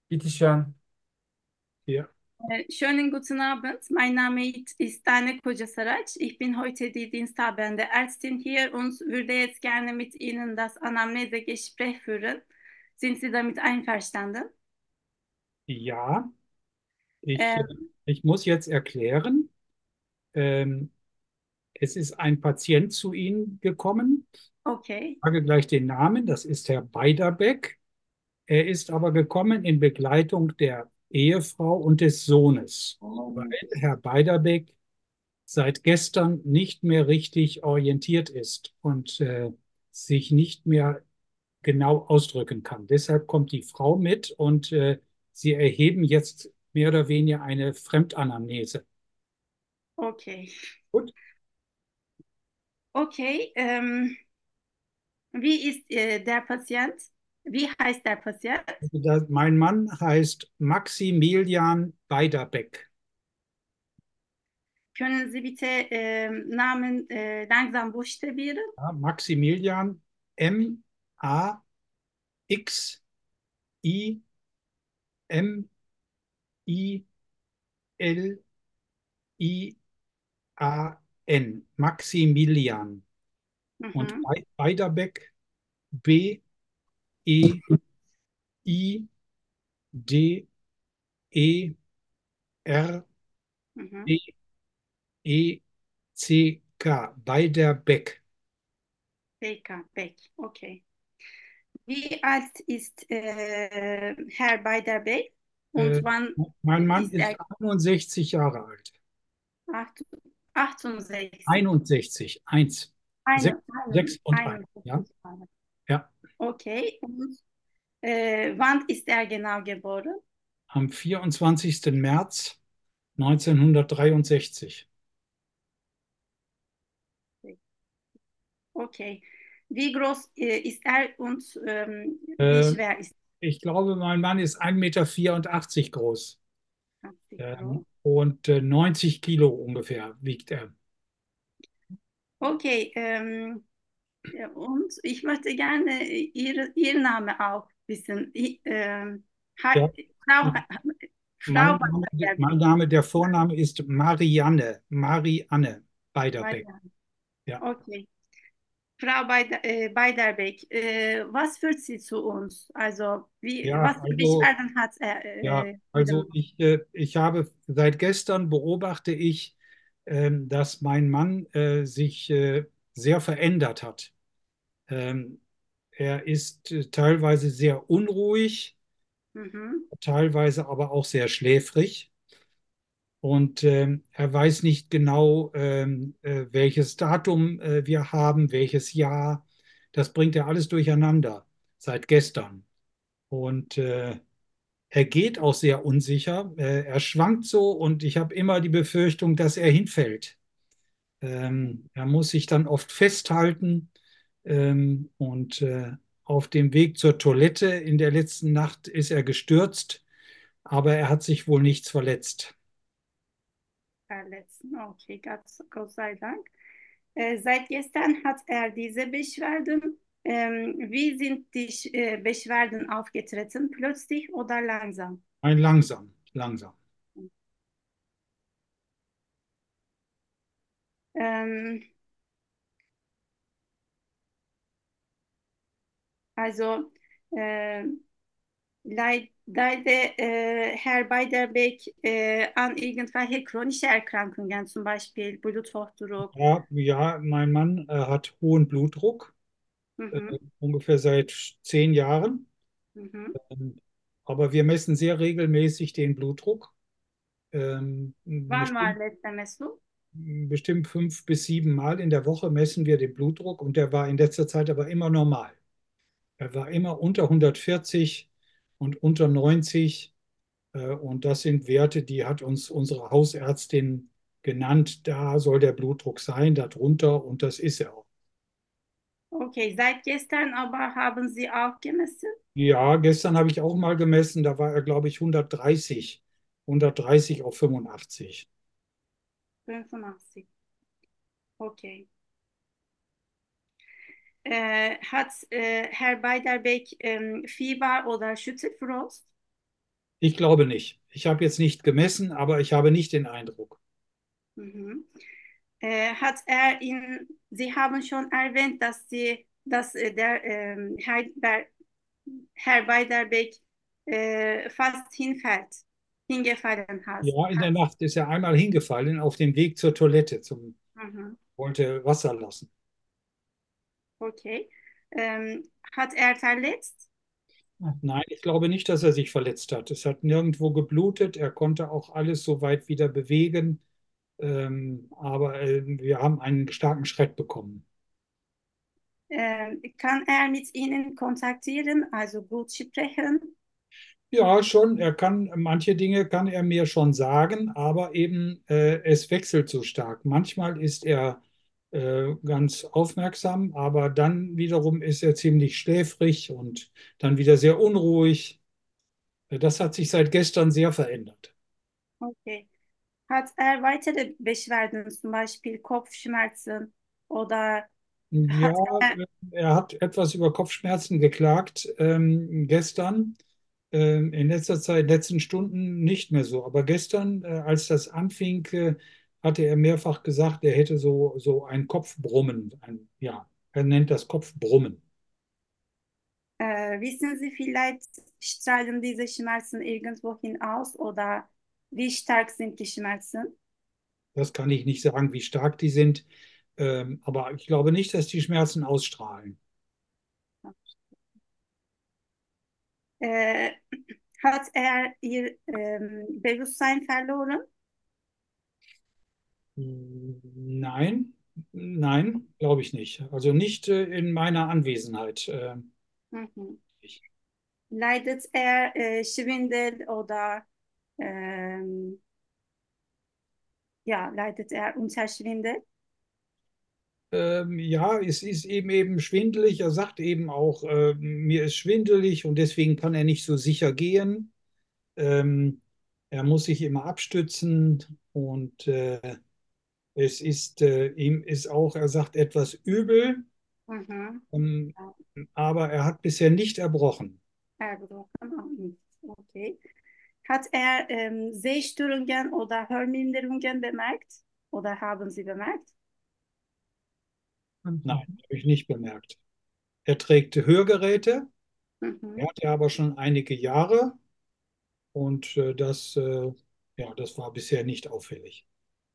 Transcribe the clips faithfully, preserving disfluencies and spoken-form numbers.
Bitteschön. Ja, Äh, Schönen guten Abend. Mein Name ist Dane Kocasaraç. Ich bin heute die Diensthabende Ärztin hier und würde jetzt gerne mit Ihnen das Anamnesegespräch führen. Sind Sie damit einverstanden? ja, ich, äh, Ähm, ich muss jetzt erklären, ähm, es ist ein Patient zu Ihnen gekommen. okay. Ich sage gleich den Namen, das ist Herr Beiderbecke. Er ist aber gekommen in Begleitung der Ehefrau und des Sohnes, weil Herr Beiderbecke seit gestern nicht mehr richtig orientiert ist und äh, sich nicht mehr genau ausdrücken kann. Deshalb kommt die Frau mit und äh, sie erheben jetzt mehr oder weniger eine Fremdanamnese. Okay. Gut. Okay. Ähm, wie ist äh, der Patient? Wie heißt der Patient? Also da, mein Mann heißt Maximilian Beiderbecke. Können Sie bitte ähm, Namen äh, langsam buchstabieren? Ja, Maximilian M A X I M I L I A N. Maximilian. Und Mhm. Bei- Beiderbecke B E I D E R Mhm. B E C K. Beiderbecke. Beka, Beck. Okay. Wie alt ist äh, Herr Beiderbey Äh, und wann mein Mann ist ist er? einundsechzig Jahre alt. Acht- achtundsechzig. einundsechzig, eins, sechs, Eine, sechs eine, und eins. Ja, einundsechzig Jahre. ja. Okay. Und äh, wann ist er genau geboren? Am vierundzwanzigsten März neunzehnhundertdreiundsechzig. Okay. Wie groß äh, ist er und ähm, wie Äh, schwer ist ich glaube, mein Mann ist ein Meter vierundachtzig groß, er? ähm, Kilo. und äh, neunzig Kilo ungefähr wiegt er. Okay. Ähm, ja, und ich möchte gerne Ihr, Ihr Name auch wissen. Ich, ähm, Ha- Ja. Frau, Frau Mein Name, mein Name, der Vorname ist Marianne. Marianne Beiderbecke. Beider. Ja. Okay. Frau Beider, äh, Beiderbek, äh, was führt sie zu uns? Also, wie, Ja, was für also Beschwerden hat er? Ja, Äh, also Ihrem- ich, äh, ich habe seit gestern beobachte ich, ähm, dass mein Mann äh, sich äh, sehr verändert hat. Ähm, er ist äh, teilweise sehr unruhig, mhm, teilweise aber auch sehr schläfrig. Und ähm, er weiß nicht genau, ähm, äh, welches Datum äh, wir haben, welches Jahr. Das bringt er alles durcheinander seit gestern. Und äh, er geht auch sehr unsicher. Äh, er schwankt so und ich habe immer die Befürchtung, dass er hinfällt. Ähm, er muss sich dann oft festhalten ähm, und äh, auf dem Weg zur Toilette in der letzten Nacht ist er gestürzt, aber er hat sich wohl nichts verletzt. verletzen. Okay, Gott, Gott sei Dank. Äh, seit gestern hat er diese Beschwerden. Ähm, wie sind die äh, Beschwerden aufgetreten? Plötzlich oder langsam? Ein langsam, langsam. Ähm, also, äh, Leid, leidet äh, Herr Beiderbek äh, an irgendwelche chronische Erkrankungen, zum Beispiel Bluthochdruck. Ja, ja, mein Mann äh, hat hohen Blutdruck, äh, Mhm, ungefähr seit zehn Jahren. mhm. Ähm, aber wir messen sehr regelmäßig den Blutdruck. Ähm, Wann war bestimmt letzte Messung? bestimmt fünf bis sieben Mal in der Woche messen wir den Blutdruck und der war in letzter Zeit aber immer normal. Er war immer unter hundertvierzig und unter neunzig. äh, Und das sind Werte, die hat uns unsere Hausärztin genannt. Da soll der Blutdruck sein, darunter und das ist er auch. Okay, seit gestern aber haben Sie auch gemessen? Ja, gestern habe ich auch mal gemessen, da war er, glaube ich, hundertdreißig, hundertdreißig auf fünfundachtzig. fünfundachtzig. Okay. Äh, hat äh, Herr Beiderbek ähm, Fieber oder Schüttelfrost? Ich glaube nicht. Ich habe jetzt nicht gemessen, aber ich habe nicht den Eindruck. Mhm. Äh, hat er in, Sie haben schon erwähnt, dass Sie, dass äh, der ähm, Herr, Ber, Herr Beiderbecke äh, fast hinfällt, hingefallen hat. Ja, in der Nacht ist er einmal hingefallen auf dem Weg zur Toilette, zum, Mhm. wollte Wasser lassen. Okay. Ähm, hat er verletzt? Nein, ich glaube nicht, dass er sich verletzt hat. Es hat nirgendwo geblutet. Er konnte auch alles so weit wieder bewegen. Ähm, aber äh, wir haben einen starken Schreck bekommen. Ähm, kann er mit Ihnen kontaktieren, also gut sprechen? Ja, schon. Er kann, manche Dinge kann er mir schon sagen, aber eben äh, es wechselt so stark. Manchmal ist er äh, ganz aufmerksam, aber dann wiederum ist er ziemlich schläfrig und dann wieder sehr unruhig. Äh, Das hat sich seit gestern sehr verändert. Okay. Hat er weitere Beschwerden, zum Beispiel Kopfschmerzen oder Ja, hat er, äh, er hat etwas über Kopfschmerzen geklagt ähm, gestern. Ähm, in letzter Zeit, in den letzten Stunden nicht mehr so. Aber gestern, äh, als das anfing, äh, hatte er mehrfach gesagt, er hätte so, so ein Kopfbrummen. Ein, ja, er nennt das Kopfbrummen. äh, wissen Sie vielleicht, strahlen diese Schmerzen irgendwohin aus oder wie stark sind die Schmerzen? Das kann ich nicht sagen, wie stark die sind. Ähm, aber ich glaube nicht, dass die Schmerzen ausstrahlen. Äh, hat er ihr ähm, Bewusstsein verloren? Nein, nein, glaube ich nicht. Also nicht äh, in meiner Anwesenheit. Äh, Mhm. ich. Leidet er äh, Schwindel oder ähm, ja, leidet er unter Schwindel? Ähm, ja, es ist eben eben schwindelig. Er sagt eben auch, äh, mir ist schwindelig und deswegen kann er nicht so sicher gehen. Ähm, Er muss sich immer abstützen und äh, es ist äh, ihm ist auch, er sagt, etwas übel, Mhm. ähm, aber er hat bisher nicht erbrochen. Erdogan, okay. Hat er ähm, Sehstörungen oder Hörminderungen bemerkt? Oder haben Sie bemerkt? Nein, habe ich nicht bemerkt. Er trägt Hörgeräte, er Mhm. hat ja aber schon einige Jahre und äh, das, äh, ja, das war bisher nicht auffällig.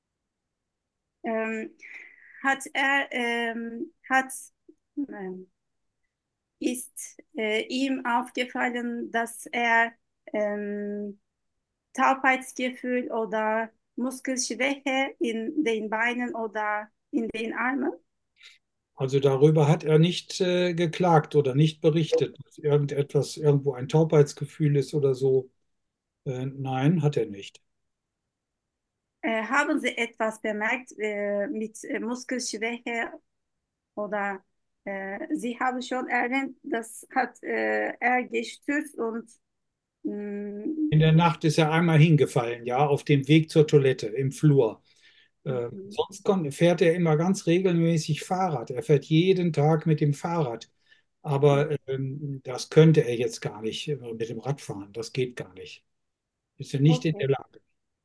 Ähm, hat er, ähm, hat, ähm, ist äh, ihm aufgefallen, dass er ähm, Taubheitsgefühl oder Muskelschwäche in den Beinen oder in den Armen? Also darüber hat er nicht äh, geklagt oder nicht berichtet, dass irgendetwas, irgendwo ein Taubheitsgefühl ist oder so. Äh, nein, hat er nicht. Äh, haben Sie etwas bemerkt äh, mit äh, Muskelschwäche oder äh, Sie haben schon erwähnt, das hat äh, er gestürzt und mh, In der Nacht ist er einmal hingefallen, ja, auf dem Weg zur Toilette im Flur. Äh, mhm. sonst kon- fährt er immer ganz regelmäßig Fahrrad. Er fährt jeden Tag mit dem Fahrrad. Aber ähm, das könnte er jetzt gar nicht äh, mit dem Radfahren. Das geht gar nicht. Ist er nicht in der Okay, Lage.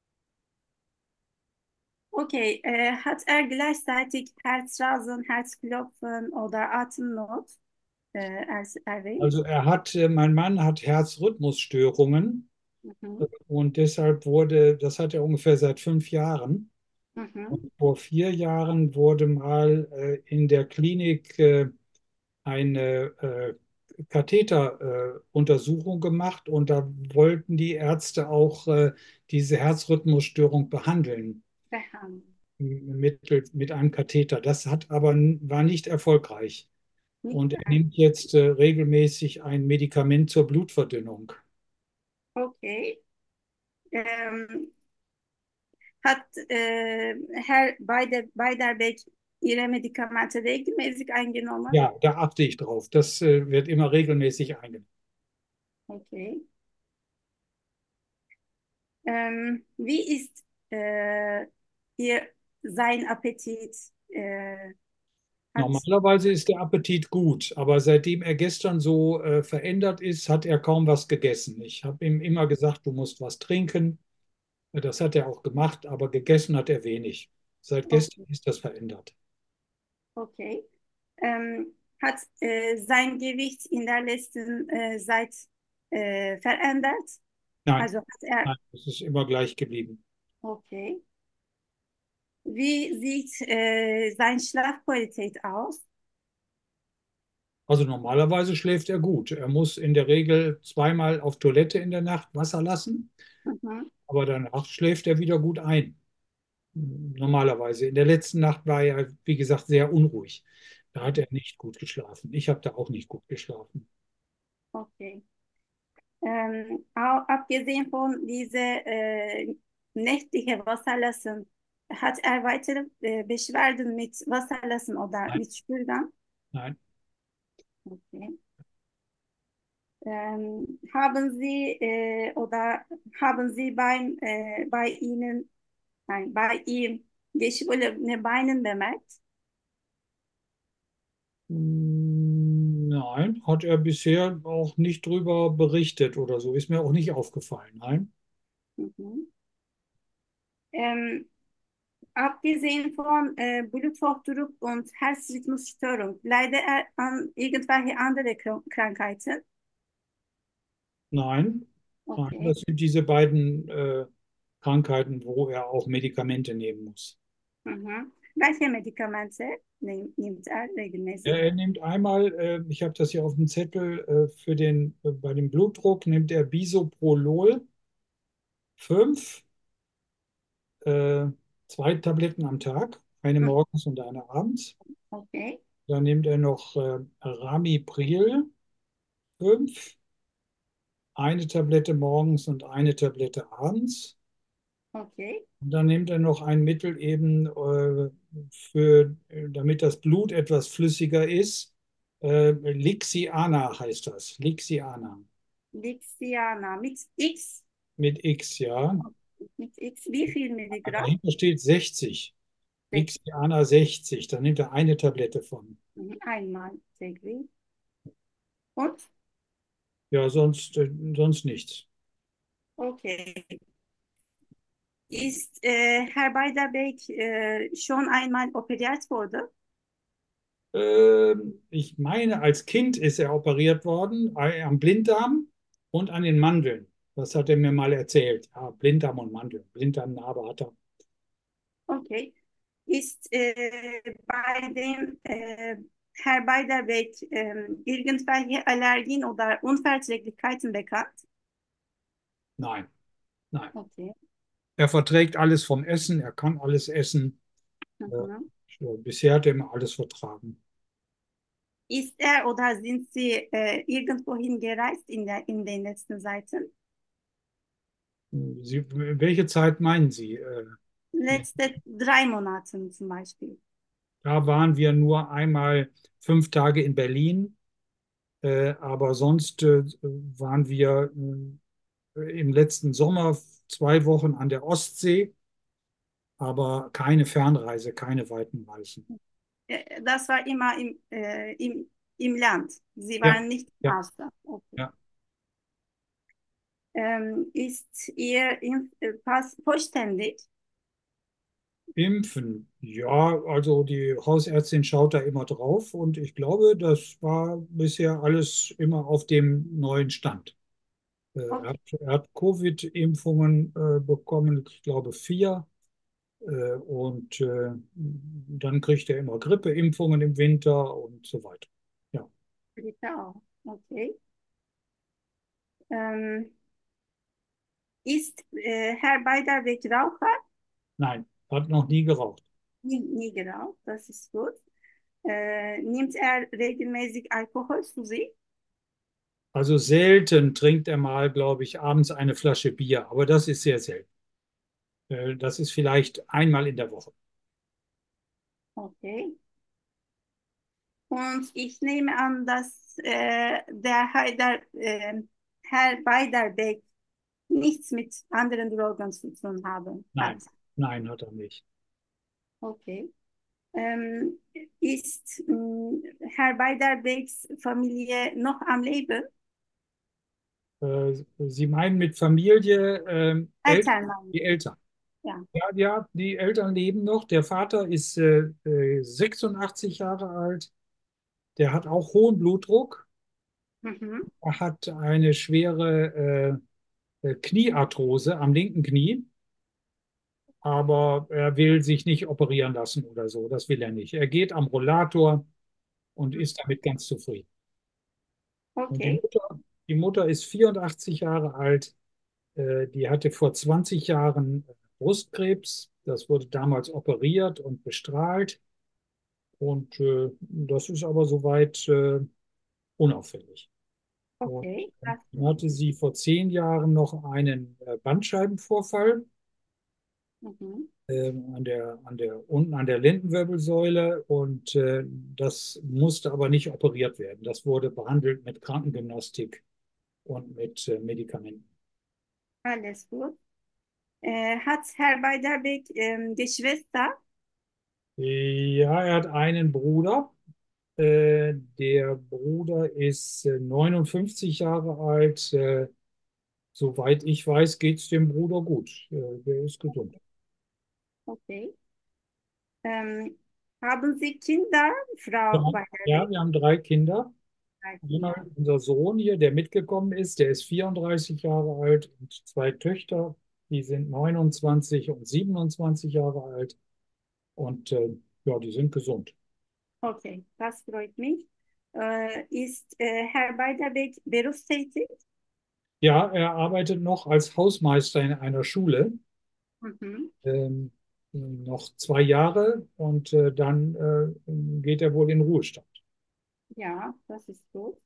okay. Äh, hat er gleichzeitig Herzrasen, Herzklopfen oder Atemnot äh, als erwähnt? Also er hat, äh, mein Mann hat Herzrhythmusstörungen. Mhm. Und deshalb wurde, das hat er ungefähr seit fünf Jahren. Und Mhm. vor vier Jahren wurde mal äh, in der Klinik äh, eine äh, Katheteruntersuchung gemacht und da wollten die Ärzte auch äh, diese Herzrhythmusstörung behandeln Behandlung. mit, mit einem Katheter. Das hat aber war nicht erfolgreich. Nicht Und er nimmt jetzt äh, regelmäßig ein Medikament zur Blutverdünnung. okay. Ähm, hat äh, Herr Beider, Beiderbecke Ihre Medikamente regelmäßig eingenommen? Ja, da achte ich drauf. Das äh, wird immer regelmäßig eingenommen. Okay. Ähm, wie ist äh, Ihr sein Appetit? Äh, Hat, Normalerweise ist der Appetit gut, aber seitdem er gestern so äh, verändert ist, hat er kaum was gegessen. Ich habe ihm immer gesagt, du musst was trinken. Das hat er auch gemacht, aber gegessen hat er wenig. Seit gestern okay, ist das verändert. okay. Ähm, hat äh, sein Gewicht in der letzten äh, Zeit äh, verändert? Nein, Also hat er, nein, es ist immer gleich geblieben. okay. Wie sieht äh, seine Schlafqualität aus? Also normalerweise schläft er gut. Er muss in der Regel zweimal auf Toilette in der Nacht Wasser lassen, Mhm. aber danach schläft er wieder gut ein. Normalerweise. In der letzten Nacht war er, wie gesagt, sehr unruhig. Da hat er nicht gut geschlafen. Ich habe da auch nicht gut geschlafen. Okay. Ähm, au- abgesehen von dieser äh, nächtliche Wasserlassen, hat er weitere äh, Beschwerden mit Wasserlassen oder Nein, mit Stuhlgang? nein. Okay. Ähm, haben Sie äh, oder haben Sie beim, äh, bei Ihnen, nein, bei ihm geschwollene Beine bemerkt? Mm, Nein, hat er bisher auch nicht drüber berichtet oder so. Ist mir auch nicht aufgefallen. Nein. Mhm. Ähm, abgesehen von äh, Bluthochdruck und Herzrhythmusstörung, leidet er an irgendwelche andere Krank- Krankheiten? Nein, nein. Okay. Das sind diese beiden äh, Krankheiten, wo er auch Medikamente nehmen muss. Mhm. Welche Medikamente nehm- nimmt er Er, regelmäßig? er nimmt einmal, äh, ich habe das hier auf dem Zettel, äh, für den, äh, bei dem Blutdruck nimmt er Bisoprolol fünf, äh, zwei Tabletten am Tag, eine Mhm. morgens und eine abends. Okay, Dann nimmt er noch äh, Ramipril fünf, eine Tablette morgens und eine Tablette abends. okay. Und dann nimmt er noch ein Mittel eben äh, für, äh, damit das Blut etwas flüssiger ist. Äh, Lixiana heißt das. Lixiana. Lixiana mit X, Mit X, ja. mit X, wie viel Milligramm? Dahinter steht sechzig. Sechs. Lixiana sechzig. Da nimmt er eine Tablette von. Mhm. Einmal täglich. Und? Ja, sonst, äh, sonst nichts. Okay. Ist äh, Herr Beiderbek äh, schon einmal operiert worden? Ähm, ich meine, als Kind ist er operiert worden, äh, am Blinddarm und an den Mandeln. Das hat er mir mal erzählt. Ja, Blinddarm und Mandeln. Blinddarmnarbe hat er. Okay. Ist äh, bei dem äh, Herr Beiderbek äh, irgendwelche Allergien oder Unverträglichkeiten bekannt? Nein, nein. Okay. Er verträgt alles vom Essen, er kann alles essen. Äh, Mhm. so, bisher hat er immer alles vertragen. Ist er oder sind Sie äh, irgendwohin gereist in der, in den letzten Zeiten? Sie, welche Zeit meinen Sie? Äh, Letzte drei Monaten zum Beispiel. da waren wir nur einmal fünf Tage in Berlin, äh, aber sonst äh, waren wir äh, im letzten Sommer zwei Wochen an der Ostsee, aber keine Fernreise, keine weiten Reisen. Äh, das war immer im, äh, im, im Land. Sie Ja, waren nicht im ja, Ausland. Okay. ja. Ähm, ist Ihr Impf äh, Pass vollständig? Impfen, ja, also die Hausärztin schaut da immer drauf und ich glaube, das war bisher alles immer auf dem neuen Stand. Äh, er Okay. hat, er hat Covid-Impfungen äh, bekommen, ich glaube vier, äh, und äh, dann kriegt er immer Grippeimpfungen im Winter und so weiter. Ja, Bitte auch. Okay. Ähm, ist äh, Herr Beiderweg Raucher? nein, hat noch nie geraucht. Nie, nie geraucht, das ist gut. Äh, nimmt er regelmäßig Alkohol zu sich? Also selten trinkt er mal, glaube ich, abends eine Flasche Bier, aber das ist sehr selten. Äh, das ist vielleicht einmal in der Woche. Okay. Und ich nehme an, dass äh, der Heider, äh, Herr Beiderbek nichts mit anderen Drogen zu tun haben hat. Nein, nein, hat er nicht. Okay. Ähm, ist mh, Herr Beiderbecks Familie noch am Leben? Äh, Sie meinen mit Familie ähm, El Eltern meine die Eltern? Ja. Ja, ja, die Eltern leben noch. Der Vater ist äh, äh, sechsundachtzig Jahre alt. Der hat auch hohen Blutdruck. Mhm. Er hat eine schwere äh, äh, Kniearthrose am linken Knie, aber er will sich nicht operieren lassen oder so. Das will er nicht. Er geht am Rollator und ist damit ganz zufrieden. Und die Okay, Mutter, die Mutter ist vierundachtzig Jahre alt. Äh, die hatte vor zwanzig Jahren Brustkrebs. Das wurde damals operiert und bestrahlt. Und äh, das ist aber soweit äh, unauffällig. Und okay. Das, dann hatte sie vor zehn Jahren noch einen äh, Bandscheibenvorfall mhm. äh, an der, an der, unten an der Lendenwirbelsäule. Und äh, das musste aber nicht operiert werden. Das wurde behandelt mit Krankengymnastik und mit äh, Medikamenten. Alles gut. Äh, hat Herr Beiderbek ähm, Geschwister? Ja, er hat einen Bruder. Äh, der Bruder ist äh, neunundfünfzig Jahre alt. Äh, soweit ich weiß, geht es dem Bruder gut. Äh, der ist gesund. Okay. Ähm, haben Sie Kinder, Ja, Frau ja, Beiderbek? wir haben drei Kinder. Drei Einer, Kinder. unser Sohn hier, der mitgekommen ist, der ist vierunddreißig Jahre alt und zwei Töchter, die sind neunundzwanzig und siebenundzwanzig Jahre alt und äh, ja, die sind gesund. Okay, das freut mich. Äh, ist äh, Herr Beiderbek berufstätig? Ja, er arbeitet noch als Hausmeister in einer Schule, Mhm. ähm, noch zwei Jahre und äh, dann äh, geht er wohl in Ruhestand. Ja, das ist gut.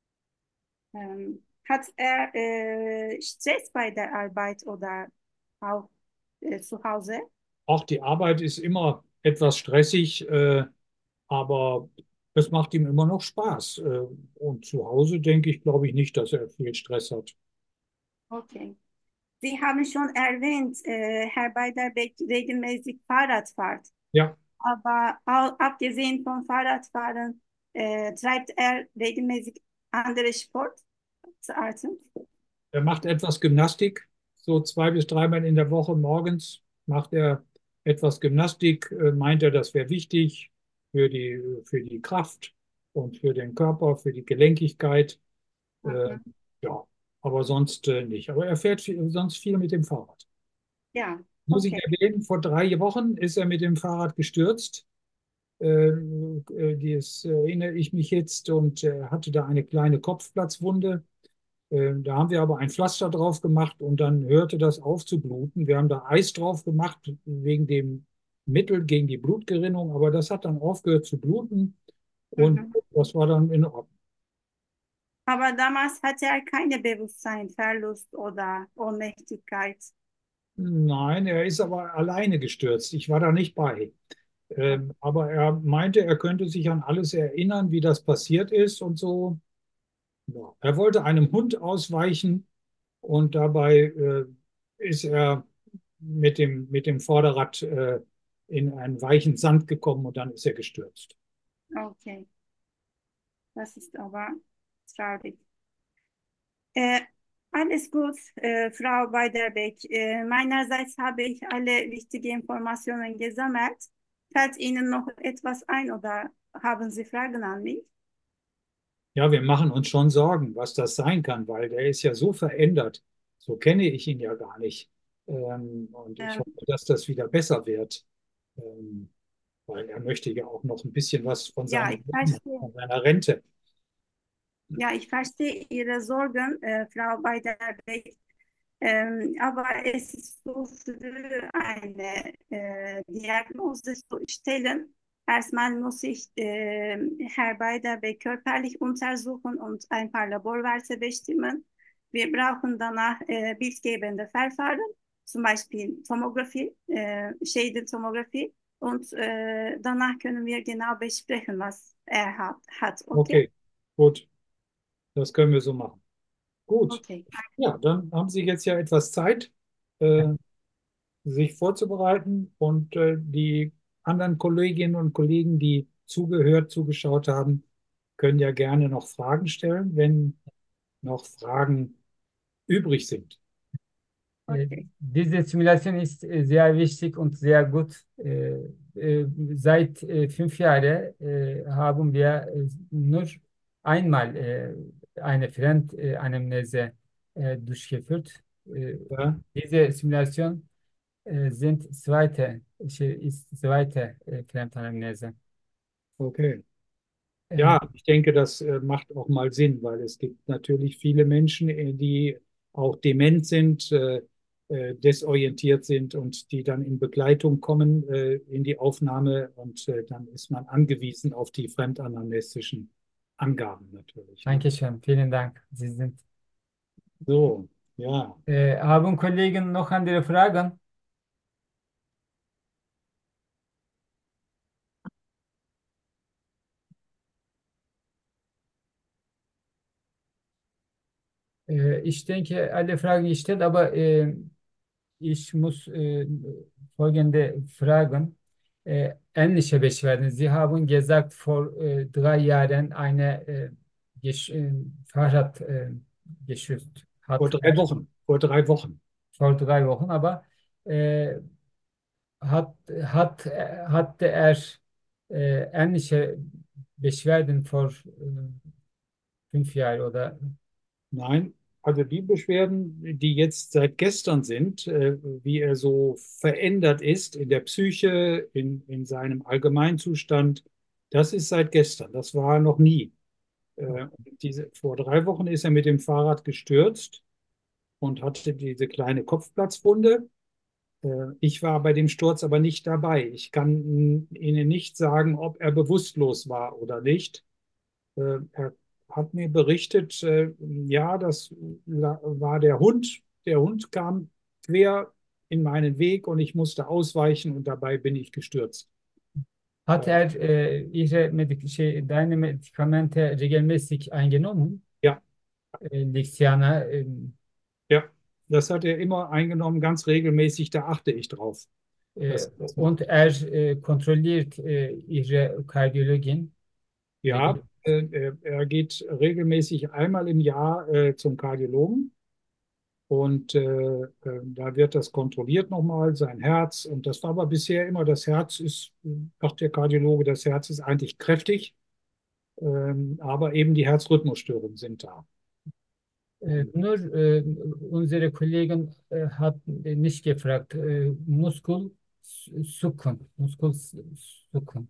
Ähm, hat er äh, Stress bei der Arbeit oder auch äh, zu Hause? Auch die Arbeit ist immer etwas stressig, äh, aber es macht ihm immer noch Spaß. Äh, und zu Hause denke ich, glaube ich nicht, dass er viel Stress hat. Okay. Sie haben schon erwähnt, äh, Herr Beiderbek regelmäßig Fahrrad fährt. Ja, Aber au- abgesehen vom Fahrradfahren äh, treibt er regelmäßig andere Sportarten. er macht etwas Gymnastik, so zwei bis dreimal in der Woche morgens macht er etwas Gymnastik, äh, meint er, das wäre wichtig für die, für die Kraft und für den Körper, für die Gelenkigkeit. Äh, Mhm. ja, aber sonst äh, nicht. Aber er fährt viel, sonst viel mit dem Fahrrad. Ja, Muss ich okay. erwähnen, vor drei Wochen ist er mit dem Fahrrad gestürzt. Äh, äh, das erinnere ich mich jetzt und äh, hatte da eine kleine Kopfplatzwunde. Äh, da haben wir aber ein Pflaster drauf gemacht und dann hörte das auf zu bluten. Wir haben da Eis drauf gemacht wegen dem Mittel gegen die Blutgerinnung, aber das hat dann aufgehört zu bluten und Mhm. das war dann in Ordnung. Aber damals hatte er keine Bewusstseinsverlust oder Ohnmächtigkeit. Nein, er ist aber alleine gestürzt. Ich war da nicht bei. Ähm, aber er meinte, er könnte sich an alles erinnern, wie das passiert ist und so. Ja. Er wollte einem Hund ausweichen und dabei äh, ist er mit dem, mit dem Vorderrad äh, in einen weichen Sand gekommen und dann ist er gestürzt. Okay, das ist aber traurig. Äh, alles gut, äh, Frau Beiderbek. Äh, meinerseits habe ich alle wichtigen Informationen gesammelt. Fällt Ihnen noch etwas ein oder haben Sie Fragen an mich? Ja, wir machen uns schon Sorgen, was das sein kann, weil der ist ja so verändert. So kenne ich ihn ja gar nicht. Ähm, und ich Ähm, hoffe, dass das wieder besser wird. Ähm, weil er möchte ja auch noch ein bisschen was von ja, seinem ich Leben, verstehe. von seiner Rente. Ja, ich verstehe Ihre Sorgen, äh, Frau Beiderbek. Ähm, aber es ist so früh eine äh, Diagnose zu stellen. Erstmal muss ich äh, Herr Beiderbek körperlich untersuchen und ein paar Laborwerte bestimmen. Wir brauchen danach äh, bildgebende Verfahren, zum Beispiel Tomographie, äh, Schädeltomographie. Und äh, danach können wir genau besprechen, was er hat. hat. Okay? Okay, gut, das können wir so machen. Gut, Okay. ja, dann haben Sie jetzt ja etwas Zeit, äh, sich vorzubereiten und äh, die anderen Kolleginnen und Kollegen, die zugehört, zugeschaut haben, können ja gerne noch Fragen stellen, wenn noch Fragen übrig sind. Äh, Okay. Diese Simulation ist äh, sehr wichtig und sehr gut. Äh, äh, Seit äh, fünf Jahren äh, haben wir äh, nur einmal äh, eine Fremdanamnese äh, durchgeführt. Äh, Ja, Diese Simulation äh, sind zweite, şey, ist zweite äh, Fremdanamnese. okay. Äh, Ja, ich denke, das äh, macht auch mal Sinn, weil es gibt natürlich viele Menschen, äh, die auch dement sind, äh, äh, desorientiert sind und die dann in Begleitung kommen äh, in die Aufnahme und äh, dann ist man angewiesen auf die fremdanamnestischen Angaben natürlich. Ne? Dankeschön, vielen Dank. Sie sind. So, ja. Äh, haben Kollegen noch andere Fragen? Äh, ich denke, alle Fragen gestellt, aber äh, ich muss äh, folgende fragen. Äh, ähnliche Beschwerden. Sie haben gesagt, vor äh, drei Jahren eine äh, Gesch äh, Fahrrad äh, geschürzt Vor hat drei er Wochen, vor drei Wochen. vor drei Wochen, aber äh, hat, hat, hatte er äh, ähnliche Beschwerden vor äh, fünf Jahren oder Nein, also die Beschwerden, die jetzt seit gestern sind, äh, wie er so verändert ist in der Psyche, in, in seinem Allgemeinzustand, das ist seit gestern. Das war noch nie. Äh, diese, vor drei Wochen ist er mit dem Fahrrad gestürzt und hatte diese kleine Kopfplatzwunde. Äh, ich war bei dem Sturz aber nicht dabei. Ich kann Ihnen nicht sagen, ob er bewusstlos war oder nicht. Äh, er hat mir berichtet, äh, ja, das war der Hund. Der Hund kam quer in meinen Weg und ich musste ausweichen und dabei bin ich gestürzt. hat Äh, er äh, ihre Medik şey, deine Medikamente regelmäßig eingenommen? ja, Äh, Lixiana, äh, ja, das hat er immer eingenommen, ganz regelmäßig, da achte ich drauf, äh, dass er das macht. und er äh, kontrolliert äh, ihre Kardiologin. Ja, Regel- äh, er, er geht regelmäßig einmal im Jahr äh, zum Kardiologen. Und äh, äh, da wird das kontrolliert nochmal, sein Herz. Und das war aber bisher immer, das Herz ist, äh, sagt der Kardiologe, das Herz ist eigentlich kräftig, ähm, aber eben die Herzrhythmusstörungen sind da. Äh, Und nur äh, unsere Kollegen äh, hat nicht gefragt, äh, Muskelzucken, Muskelzucken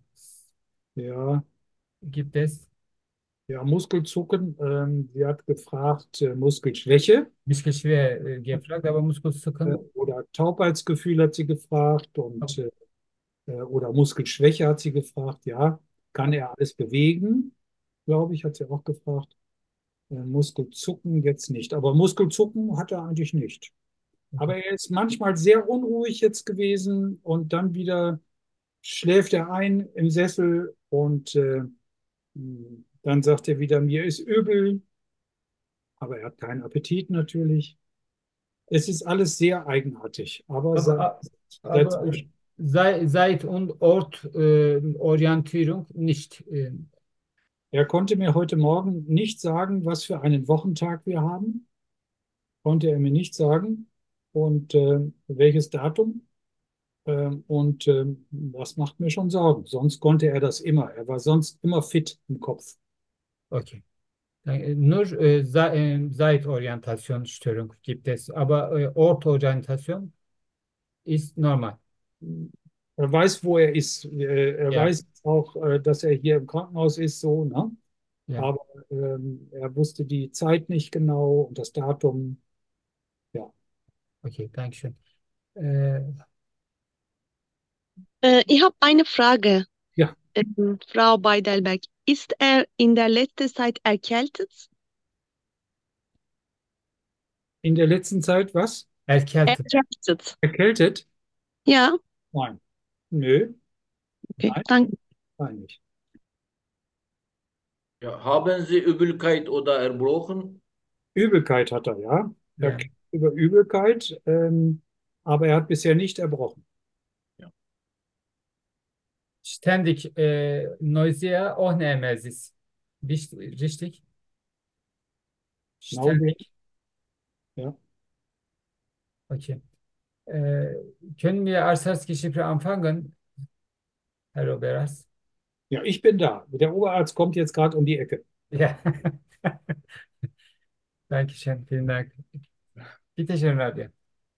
ja, gibt es? ja, Muskelzucken, ähm, sie hat gefragt, äh, Muskelschwäche Nicht schwer äh, gefragt, aber äh, Muskelzucken. oder Taubheitsgefühl hat sie gefragt und äh, äh, oder Muskelschwäche hat sie gefragt, ja, kann er alles bewegen, glaube ich, hat sie auch gefragt. Äh, Muskelzucken jetzt nicht, aber Muskelzucken hat er eigentlich nicht. Aber er ist manchmal sehr unruhig jetzt gewesen und dann wieder schläft er ein im Sessel und äh, dann sagt er wieder, mir ist übel, aber er hat keinen Appetit natürlich. Es ist alles sehr eigenartig, aber seit, Aber, seit aber Sei- Zeit und Ort äh, Orientierung nicht. Äh, er konnte mir heute Morgen nicht sagen, was für einen Wochentag wir haben, konnte er mir nicht sagen und äh, welches Datum. Ähm, und ähm, das macht mir schon Sorgen. Sonst konnte er das immer. Er war sonst immer fit im Kopf. okay. Äh, Nur äh, Ze- äh, Zeitorientationsstörung gibt es, aber äh, Ortorientation ist normal. Er weiß, wo er ist. Äh, Er Ja, weiß auch, äh, dass er hier im Krankenhaus ist, so, ne? ja. Aber ähm, er wusste die Zeit nicht genau und das Datum. Ja, Okay, danke schön. Äh, Äh, ich habe eine Frage, ja. ähm, Frau Beidelberg. Ist er in der letzten Zeit erkältet? In der letzten Zeit was? erkältet. Erkältet. Erkältet? Ja, Nein. Nö, okay, nein, danke. nein nicht. Ja, haben Sie Übelkeit oder Erbrochen? Übelkeit hat er, ja. Er Ja. kennt über Übelkeit, ähm, aber er hat bisher nicht erbrochen. Ja. Ständig äh, Nausea ohne Emesis. Bist- Richtig? Nausea, Ständig. ja. Okay. Äh, können wir Arzt Geschichte anfangen, Herr Oberarzt? Ja, ich bin da. Der Oberarzt kommt jetzt gerade um die Ecke. Ja. Dankeschön, vielen Dank. Bitte schön, Rabia.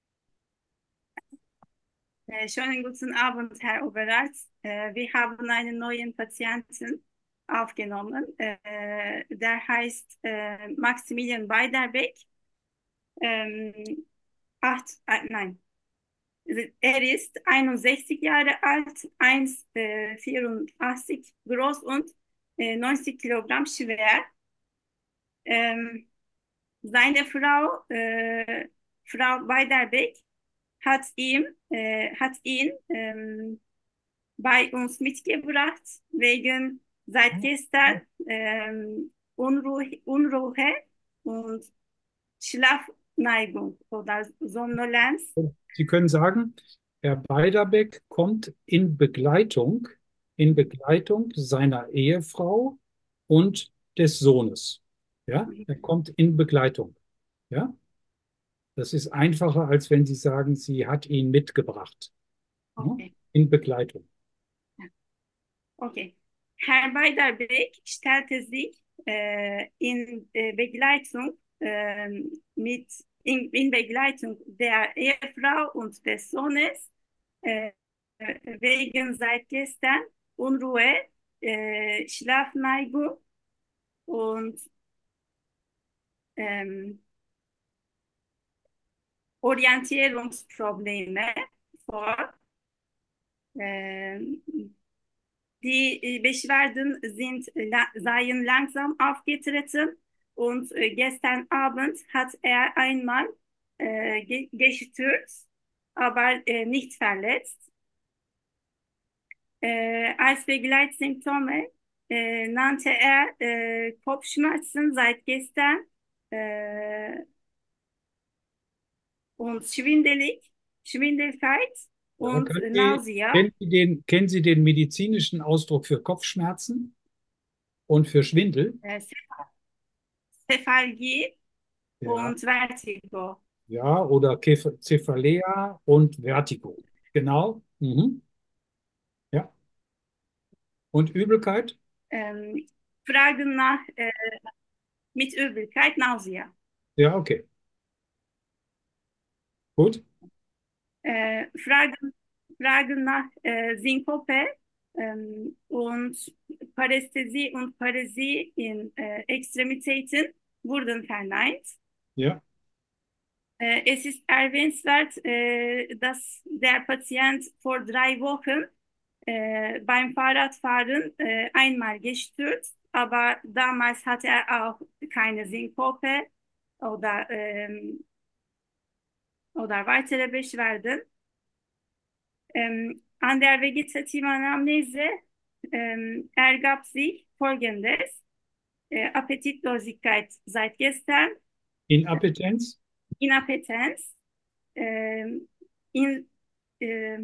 Äh, schönen guten Abend, Herr Oberarzt. Äh, wir haben einen neuen Patienten aufgenommen. Äh, der heißt äh, Maximilian Beiderbecke. Ähm, acht, äh, nein, er ist einundsechzig Jahre alt, eins Komma vierundachtzig groß und äh, neunzig Kilogramm schwer. Ähm, seine Frau, äh, Frau Beiderbecke, hat ihm, äh, hat ihn ähm, bei uns mitgebracht, wegen seit gestern ähm, Unruhe, Unruhe und Schlafneigung oder Somnolenz. Sie können sagen, Herr Beiderbecke kommt in Begleitung, in Begleitung seiner Ehefrau und des Sohnes. Ja, er kommt in Begleitung. Ja, das ist einfacher, als wenn Sie sagen, sie hat ihn mitgebracht. Ja? Okay. In Begleitung. Okay. Herr Beiderbecke stellte sich äh, in äh, Begleitung äh, mit in, in Begleitung der Ehefrau und des Sohnes äh, wegen seit gestern Unruhe, äh, Schlafneigung und ähm, Orientierungsprobleme vor. Ähm, Die äh, Beschwerden sind, la seien langsam aufgetreten und äh, gestern Abend hat er einmal äh, ge gestürzt, aber äh, nicht verletzt. Äh, als Begleitsymptome äh, nannte er äh, Kopfschmerzen seit gestern äh, und schwindelig, Schwindelkeit Ja, und können Sie, Nausea, kennen Sie den, kennen Sie den medizinischen Ausdruck für Kopfschmerzen und für Schwindel? äh, Cephalgie Ja, und Vertigo. ja, oder Kef- Cephalea und Vertigo. Genau. Mhm. Ja. Und Übelkeit? Ähm, Fragen nach äh, mit Übelkeit, Nausea. Ja, okay. Gut. Äh, Fragen, Fragen nach äh, Synkope ähm, und Parästhesie und Paräsie in äh, Extremitäten wurden verneint. Ja. Äh, es ist erwähnenswert, äh, dass der Patient vor drei Wochen äh, beim Fahrradfahren äh, einmal gestürzt, aber damals hatte er auch keine Synkope oder, ähm, oder weitere Beschwerden. Ähm, an der vegetativen Anamnese ähm, ergab sich Folgendes. Äh, Appetitlosigkeit seit gestern, Inappetenz? Inappetenz, ähm, in, äh,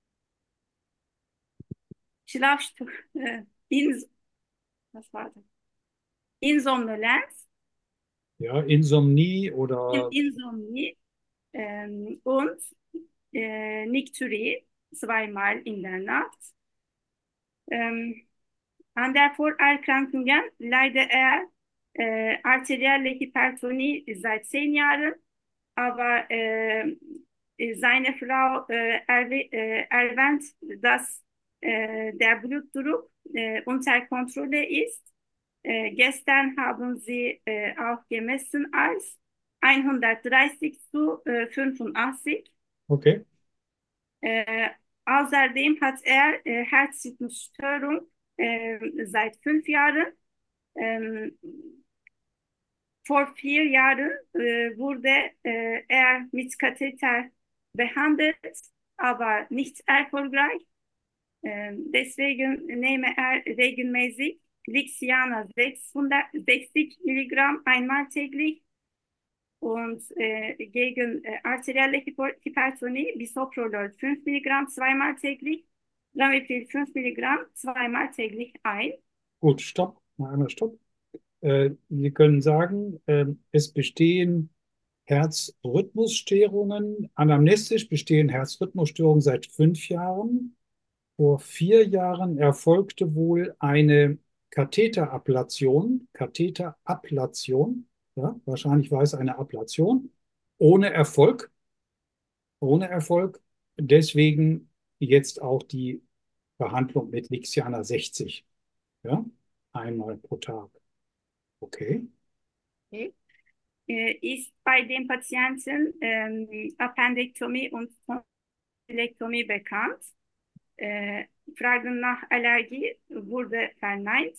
Schlafstörung, äh, in, was war das? Insomnolenz, Ja, Insomnie In- oder Insomnie ähm, und äh, Nikturie zweimal in der Nacht. Ähm, an der Vorerkrankungen leidet er äh, arterielle Hypertonie seit zehn Jahren, aber äh, seine Frau äh, erwäh äh, erwähnt, dass äh, der Blutdruck äh, unter Kontrolle ist. Äh, gestern haben sie äh, auch gemessen als hundertdreißig zu äh, fünfundachtzig. okay. Äh, außerdem hat er äh, Herzrhythmusstörung äh, seit fünf Jahren. Ähm, vor vier Jahren äh, wurde äh, er mit Katheter behandelt, aber nicht erfolgreich. Ähm, deswegen nehme er regelmäßig Lixiana sechshundertsechzig Milligramm einmal täglich und äh, gegen äh, arterielle Hypertonie Bisoprolol fünf Milligramm zweimal täglich Ramipril fünf Milligramm zweimal täglich ein. Gut, stopp. Mal einmal stopp. Äh, Sie können sagen, äh, es bestehen Herzrhythmusstörungen. Anamnestisch bestehen Herzrhythmusstörungen seit fünf Jahren. Vor vier Jahren erfolgte wohl eine Katheterablation, Katheterablation, ja, wahrscheinlich war es eine Ablation, ohne Erfolg, ohne Erfolg. Deswegen jetzt auch die Behandlung mit Lixiana sechzig, ja, einmal pro Tag. Okay. Okay. Äh, ist bei den Patienten ähm, Appendektomie und Tonsilektomie bekannt. Äh, Fragen nach Allergie wurde verneint.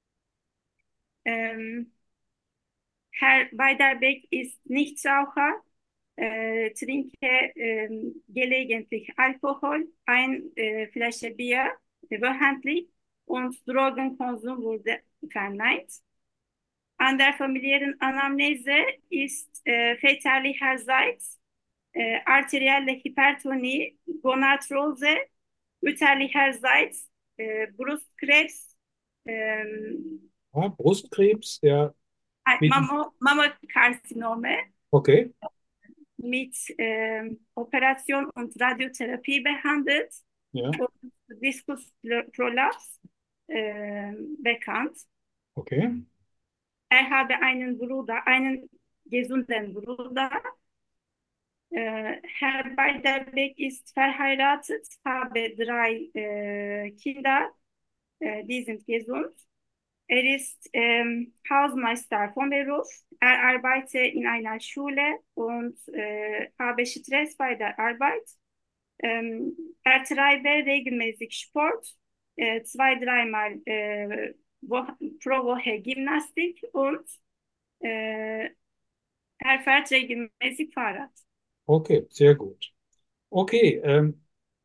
Ähm, Herr Beiderbecke ist Nichtraucher, äh, trinke ähm, gelegentlich Alkohol, ein äh, Flasche Bier äh, wöchentlich und Drogenkonsum wurde verneint. An der familiären Anamnese ist äh, väterlicherseits äh, arterielle Hypertonie, Gonarthrose, mütterlicherseits äh, Brustkrebs, ähm, Ja, Brustkrebs, der mit, Mammo, Mammokarzinome okay, mit ähm, Operation und Radiotherapie behandelt ja, und Diskusprolaps äh, bekannt. okay, Er habe einen Bruder, einen gesunden Bruder. Äh, Herr Beiderbecke ist verheiratet, habe drei äh, Kinder, äh, die sind gesund. Er ist ähm, Hausmeister von Beruf. Er arbeitet in einer Schule und äh, habe Stress bei der Arbeit. Ähm, er treibe regelmäßig Sport, äh, zwei, dreimal äh, wo pro Woche Gymnastik und äh, er fährt regelmäßig Fahrrad. okay, sehr gut. Okay, ähm,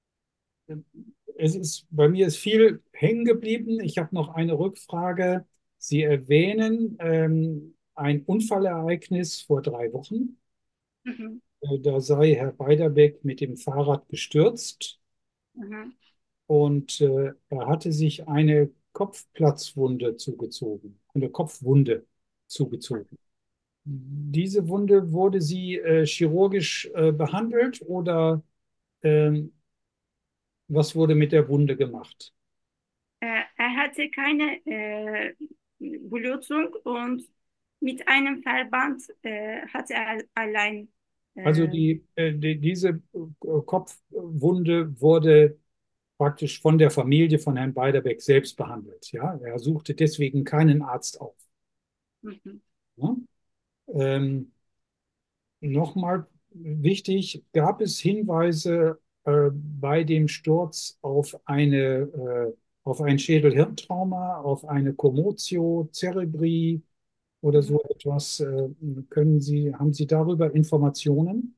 es ist, bei mir ist viel hängen geblieben. Ich habe noch eine Rückfrage. Sie erwähnen ähm, ein Unfallereignis vor drei Wochen. Mhm. Äh, Da sei Herr Beiderbecke mit dem Fahrrad gestürzt Mhm. und äh, er hatte sich eine Kopfplatzwunde zugezogen, eine Kopfwunde zugezogen. Diese Wunde wurde sie äh, chirurgisch äh, behandelt oder ähm, was wurde mit der Wunde gemacht? Äh, er hatte keine äh, Blutung und mit einem Verband äh, hatte er allein. Also Äh, die, äh, die, diese äh, Kopfwunde wurde praktisch von der Familie von Herrn Beiderbecke selbst behandelt. Ja? Er suchte deswegen keinen Arzt auf. mhm. Ja? Ähm, Nochmal wichtig, gab es Hinweise äh, bei dem Sturz auf eine, äh, auf ein Schädel-Hirntrauma, auf eine Commotio cerebri oder Mhm. so etwas? Äh, können Sie, haben Sie darüber Informationen?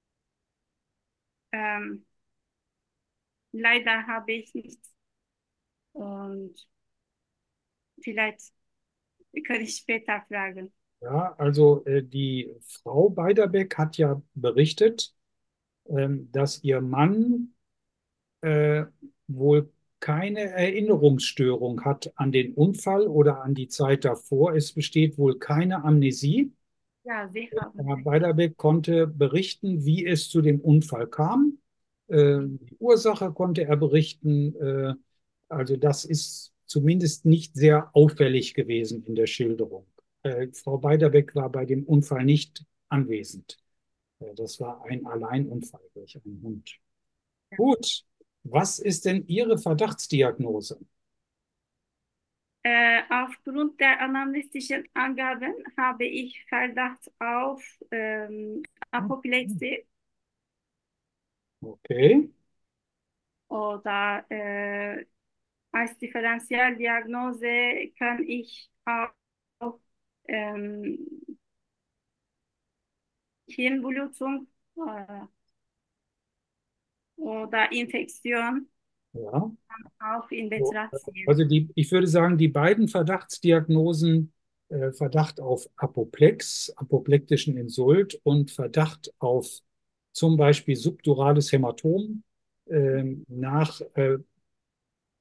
Ähm, leider habe ich nicht und vielleicht kann ich später fragen. Ja, also äh, die Frau Beiderbecke hat ja berichtet, ähm, dass ihr Mann äh, wohl keine Erinnerungsstörung hat an den Unfall oder an die Zeit davor. Es besteht wohl keine Amnesie. Ja, Sie haben Herr recht. Beiderbecke konnte berichten, wie es zu dem Unfall kam. Äh, die Ursache konnte er berichten. Äh, also das ist zumindest nicht sehr auffällig gewesen in der Schilderung. Äh, Frau Beiderbecke war bei dem Unfall nicht anwesend. Äh, das war ein Alleinunfall durch einen Hund. Gut, was ist denn Ihre Verdachtsdiagnose? Äh, aufgrund der anamnestischen Angaben habe ich Verdacht auf ähm, Apoplexie Okay, oder äh, als Differentialdiagnose kann ich auch ähm, Hirnblutung äh, oder Infektion ja. auch in So, Betracht ziehen. also die, ich würde sagen, die beiden Verdachtsdiagnosen, äh, Verdacht auf Apoplex, apoplektischen Insult und Verdacht auf zum Beispiel subdurales Hämatom ähm, nach äh,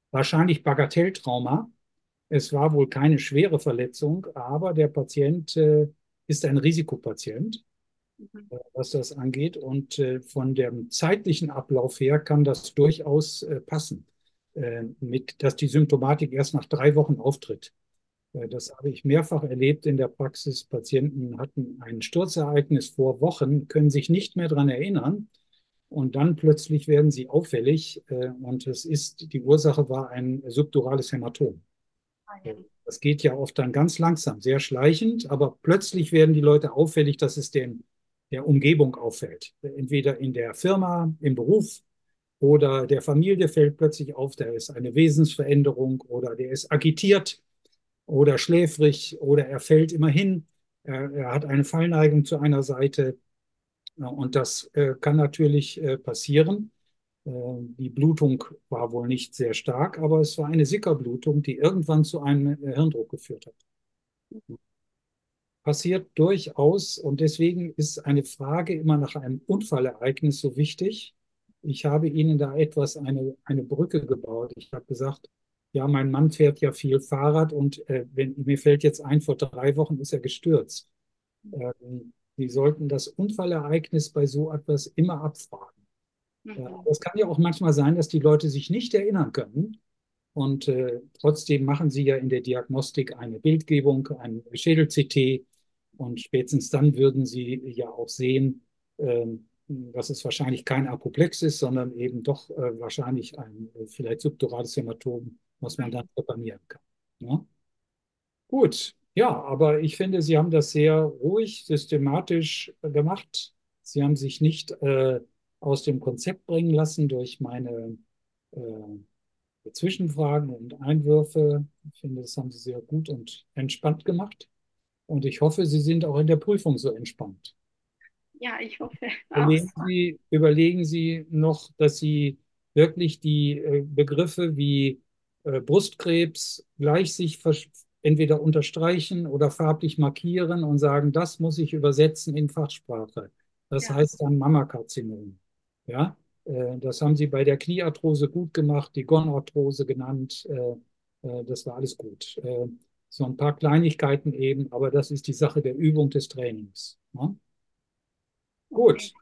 wahrscheinlich Bagatelltrauma. Es war wohl keine schwere Verletzung, aber der Patient äh, ist ein Risikopatient, Mhm. äh, was das angeht. Und äh, von dem zeitlichen Ablauf her kann das durchaus äh, passen, äh, mit, dass die Symptomatik erst nach drei Wochen auftritt. Äh, Das habe ich mehrfach erlebt in der Praxis. Patienten hatten ein Sturzereignis vor Wochen, können sich nicht mehr daran erinnern und dann plötzlich werden sie auffällig äh, und es ist, die Ursache war ein subdurales Hämatom. Ah, Äh, ja. Das geht ja oft dann ganz langsam, sehr schleichend, aber plötzlich werden die Leute auffällig, dass es den, der Umgebung auffällt. Entweder in der Firma, im Beruf oder der Familie fällt plötzlich auf, da ist eine Wesensveränderung oder der ist agitiert oder schläfrig oder er fällt immer hin. Er, er hat eine Fallneigung zu einer Seite. Ja, und das äh, kann natürlich äh, passieren. Äh, die Blutung war wohl nicht sehr stark, aber es war eine Sickerblutung, die irgendwann zu einem äh, Hirndruck geführt hat. Passiert durchaus und deswegen ist eine Frage immer nach einem Unfallereignis so wichtig. Ich habe Ihnen da etwas eine, eine Brücke gebaut. Ich habe gesagt, ja, mein Mann fährt ja viel Fahrrad und äh, wenn, mir fällt jetzt ein, vor drei Wochen ist er gestürzt. Ähm, Sie sollten das Unfallereignis bei so etwas immer abfragen. Ja, Mhm. aber es kann ja auch manchmal sein, dass die Leute sich nicht erinnern können. Und äh, trotzdem machen sie ja in der Diagnostik eine Bildgebung, ein Schädel-C T. Und spätestens dann würden sie ja auch sehen, ähm, dass es wahrscheinlich kein Apoplex ist, sondern eben doch äh, wahrscheinlich ein äh, vielleicht subdurales Hämatom, was man dann reparieren kann. Ja? Gut, ja, aber ich finde, Sie haben das sehr ruhig, systematisch äh, gemacht. Sie haben sich nicht äh, aus dem Konzept bringen lassen durch meine äh, Zwischenfragen und Einwürfe. Ich finde, das haben Sie sehr gut und entspannt gemacht. Und ich hoffe, Sie sind auch in der Prüfung so entspannt. Ja, ich hoffe auch Überlegen so. Sie, überlegen Sie noch, dass Sie wirklich die äh, Begriffe wie äh, Brustkrebs gleich sich vers- entweder unterstreichen oder farblich markieren und sagen, das muss ich übersetzen in Fachsprache. Das Ja, heißt dann Mammakarzinom. Ja, äh, das haben Sie bei der Kniearthrose gut gemacht, die Gonarthrose genannt. Äh, äh, das war alles gut. Äh, so ein paar Kleinigkeiten eben, aber das ist die Sache der Übung des Trainings. Ja? okay. Gut.